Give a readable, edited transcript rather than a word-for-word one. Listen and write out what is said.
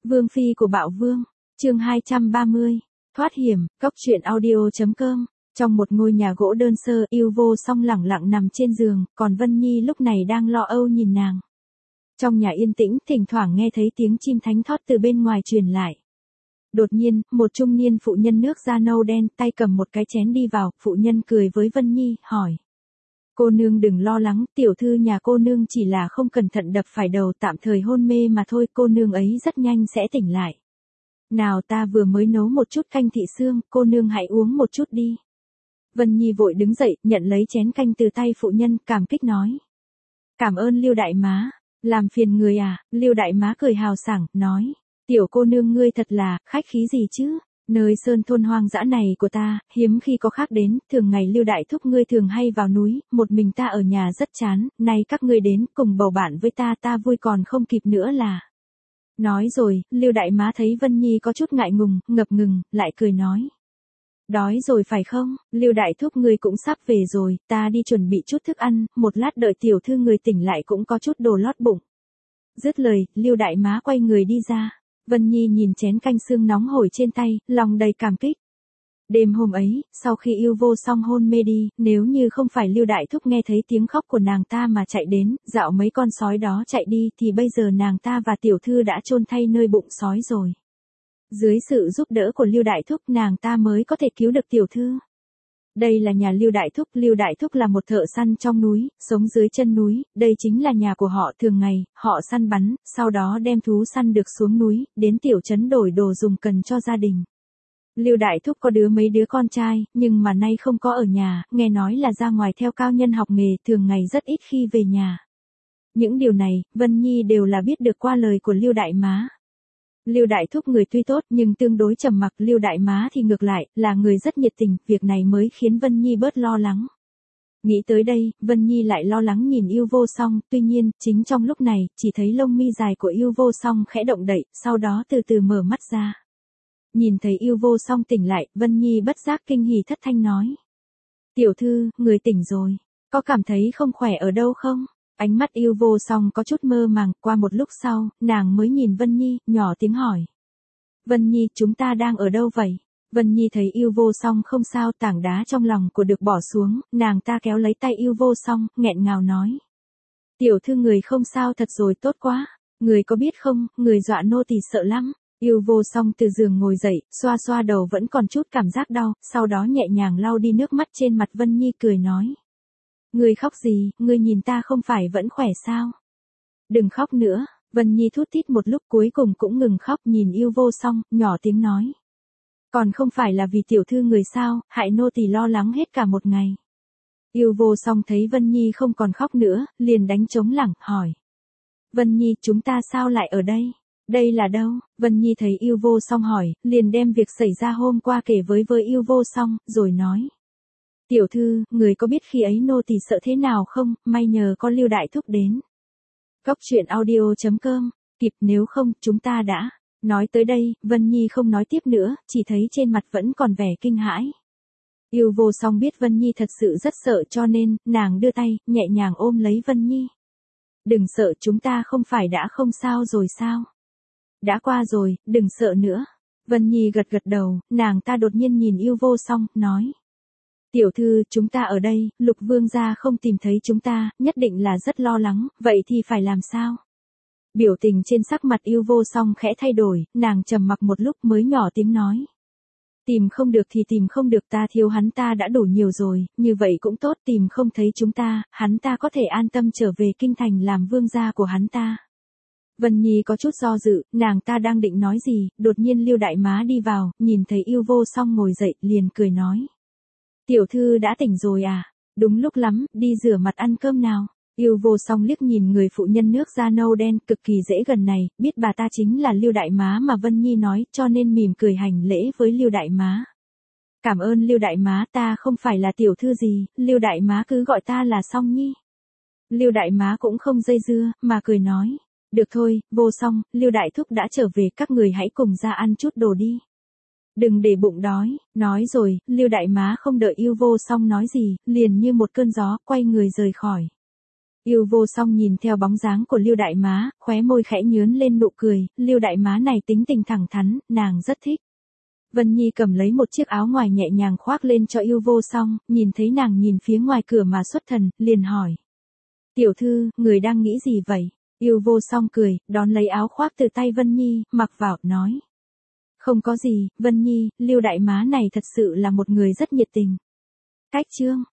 Vương phi của Bạo Vương, chương 230, thoát hiểm, cóc truyện audio.com. Trong một ngôi nhà gỗ đơn sơ, Yêu Vô Song lẳng lặng nằm trên giường, còn Vân Nhi lúc này đang lo âu nhìn nàng. Trong nhà yên tĩnh, thỉnh thoảng nghe thấy tiếng chim thánh thót từ bên ngoài truyền lại. Đột nhiên, một trung niên phụ nhân nước da nâu đen, tay cầm một cái chén đi vào, phụ nhân cười với Vân Nhi, hỏi. Cô nương đừng lo lắng, tiểu thư nhà cô nương chỉ là không cẩn thận đập phải đầu, tạm thời hôn mê mà thôi, cô nương ấy rất nhanh sẽ tỉnh lại. Nào, ta vừa mới nấu một chút canh thị xương, cô nương hãy uống một chút đi. Vân Nhi vội đứng dậy, nhận lấy chén canh từ tay phụ nhân, cảm kích nói. Cảm ơn Lưu đại má, làm phiền người à. Lưu đại má cười hào sảng, nói. Tiểu cô nương ngươi thật là, khách khí gì chứ. Nơi sơn thôn hoang dã này của ta, hiếm khi có khác đến, thường ngày Lưu đại thúc ngươi thường hay vào núi, một mình ta ở nhà rất chán, nay các ngươi đến, cùng bầu bạn với ta vui còn không kịp nữa là. Nói rồi, Lưu đại má thấy Vân Nhi có chút ngại ngùng, ngập ngừng, lại cười nói. Đói rồi phải không, Lưu đại thúc ngươi cũng sắp về rồi, ta đi chuẩn bị chút thức ăn, một lát đợi tiểu thư người tỉnh lại cũng có chút đồ lót bụng. Dứt lời, Lưu đại má quay người đi ra. Vân Nhi nhìn chén canh xương nóng hổi trên tay, lòng đầy cảm kích. Đêm hôm ấy, sau khi Yêu Vô Song hôn mê đi, nếu như không phải Lưu đại thúc nghe thấy tiếng khóc của nàng ta mà chạy đến, dạo mấy con sói đó chạy đi thì bây giờ nàng ta và tiểu thư đã chôn thay nơi bụng sói rồi. Dưới sự giúp đỡ của Lưu đại thúc nàng ta mới có thể cứu được tiểu thư. Đây là nhà Lưu đại thúc là một thợ săn trong núi, sống dưới chân núi, đây chính là nhà của họ, thường ngày, họ săn bắn, sau đó đem thú săn được xuống núi, đến tiểu trấn đổi đồ dùng cần cho gia đình. Lưu đại thúc có mấy đứa con trai, nhưng mà nay không có ở nhà, nghe nói là ra ngoài theo cao nhân học nghề, thường ngày rất ít khi về nhà. Những điều này, Vân Nhi đều là biết được qua lời của Lưu đại má. Lưu đại thúc người tuy tốt nhưng tương đối trầm mặc, Lưu đại má thì ngược lại, là người rất nhiệt tình, việc này mới khiến Vân Nhi bớt lo lắng. Nghĩ tới đây, Vân Nhi lại lo lắng nhìn Yêu Vô Song, tuy nhiên, chính trong lúc này, chỉ thấy lông mi dài của Yêu Vô Song khẽ động đậy, sau đó từ từ mở mắt ra. Nhìn thấy Yêu Vô Song tỉnh lại, Vân Nhi bất giác kinh hỉ thất thanh nói. Tiểu thư, người tỉnh rồi, có cảm thấy không khỏe ở đâu không? Ánh mắt Yêu Vô Song có chút mơ màng, qua một lúc sau, nàng mới nhìn Vân Nhi, nhỏ tiếng hỏi. Vân Nhi, chúng ta đang ở đâu vậy? Vân Nhi thấy Yêu Vô Song không sao, tảng đá trong lòng của được bỏ xuống, nàng ta kéo lấy tay Yêu Vô Song, nghẹn ngào nói. Tiểu thư người không sao thật rồi, tốt quá, người có biết không, người dọa nô tỳ sợ lắm. Yêu Vô Song từ giường ngồi dậy, xoa xoa đầu vẫn còn chút cảm giác đau, sau đó nhẹ nhàng lau đi nước mắt trên mặt Vân Nhi, cười nói. Ngươi khóc gì, ngươi nhìn ta không phải vẫn khỏe sao? Đừng khóc nữa, Vân Nhi thút thít một lúc cuối cùng cũng ngừng khóc, nhìn Yêu Vô Song, nhỏ tiếng nói. Còn không phải là vì tiểu thư người sao, hại nô tỳ lo lắng hết cả một ngày. Yêu Vô Song thấy Vân Nhi không còn khóc nữa, liền đánh trống lảng, hỏi. Vân Nhi, chúng ta sao lại ở đây? Đây là đâu? Vân Nhi thấy Yêu Vô Song hỏi, liền đem việc xảy ra hôm qua kể với Yêu Vô Song, rồi nói. Tiểu thư, người có biết khi ấy nô tỳ sợ thế nào không, may nhờ có Lưu đại thúc đến. Cóc truyện audio.com, kịp nếu không, chúng ta đã. Nói tới đây, Vân Nhi không nói tiếp nữa, chỉ thấy trên mặt vẫn còn vẻ kinh hãi. Yêu Vô Song biết Vân Nhi thật sự rất sợ cho nên, nàng đưa tay, nhẹ nhàng ôm lấy Vân Nhi. Đừng sợ, chúng ta không phải đã không sao rồi sao? Đã qua rồi, đừng sợ nữa. Vân Nhi gật gật đầu, nàng ta đột nhiên nhìn Yêu Vô Song, nói. Tiểu thư, chúng ta ở đây, Lục vương gia không tìm thấy chúng ta, nhất định là rất lo lắng, vậy thì phải làm sao? Biểu tình trên sắc mặt Yêu Vô Song khẽ thay đổi, nàng trầm mặc một lúc mới nhỏ tiếng nói. Tìm không được thì tìm không được, ta thiếu hắn ta đã đủ nhiều rồi, như vậy cũng tốt, tìm không thấy chúng ta, hắn ta có thể an tâm trở về kinh thành làm vương gia của hắn ta. Vân Nhi có chút do dự, nàng ta đang định nói gì, đột nhiên Lưu đại má đi vào, nhìn thấy Yêu Vô Song ngồi dậy, liền cười nói. Tiểu thư đã tỉnh rồi à? Đúng lúc lắm, đi rửa mặt ăn cơm nào. Yêu Vô Song liếc nhìn người phụ nhân nước da nâu đen, cực kỳ dễ gần này, biết bà ta chính là Lưu đại má mà Vân Nhi nói, cho nên mỉm cười hành lễ với Lưu đại má. Cảm ơn Lưu đại má, ta không phải là tiểu thư gì, Lưu đại má cứ gọi ta là Song Nhi. Lưu đại má cũng không dây dưa, mà cười nói. Được thôi, Vô Song, Lưu đại thúc đã trở về, các người hãy cùng ra ăn chút đồ đi. Đừng để bụng đói, nói rồi, Lưu đại má không đợi Yêu Vô Song nói gì, liền như một cơn gió, quay người rời khỏi. Yêu vô song nhìn theo bóng dáng của Lưu đại má, khóe môi khẽ nhướn lên nụ cười, Lưu đại má này tính tình thẳng thắn, nàng rất thích. Vân Nhi cầm lấy một chiếc áo ngoài nhẹ nhàng khoác lên cho yêu vô song, nhìn thấy nàng nhìn phía ngoài cửa mà xuất thần, liền hỏi. Tiểu thư, người đang nghĩ gì vậy? Yêu vô song cười, đón lấy áo khoác từ tay Vân Nhi, mặc vào, nói. Không có gì, Vân Nhi, Lưu đại má này thật sự là một người rất nhiệt tình. Cách chương.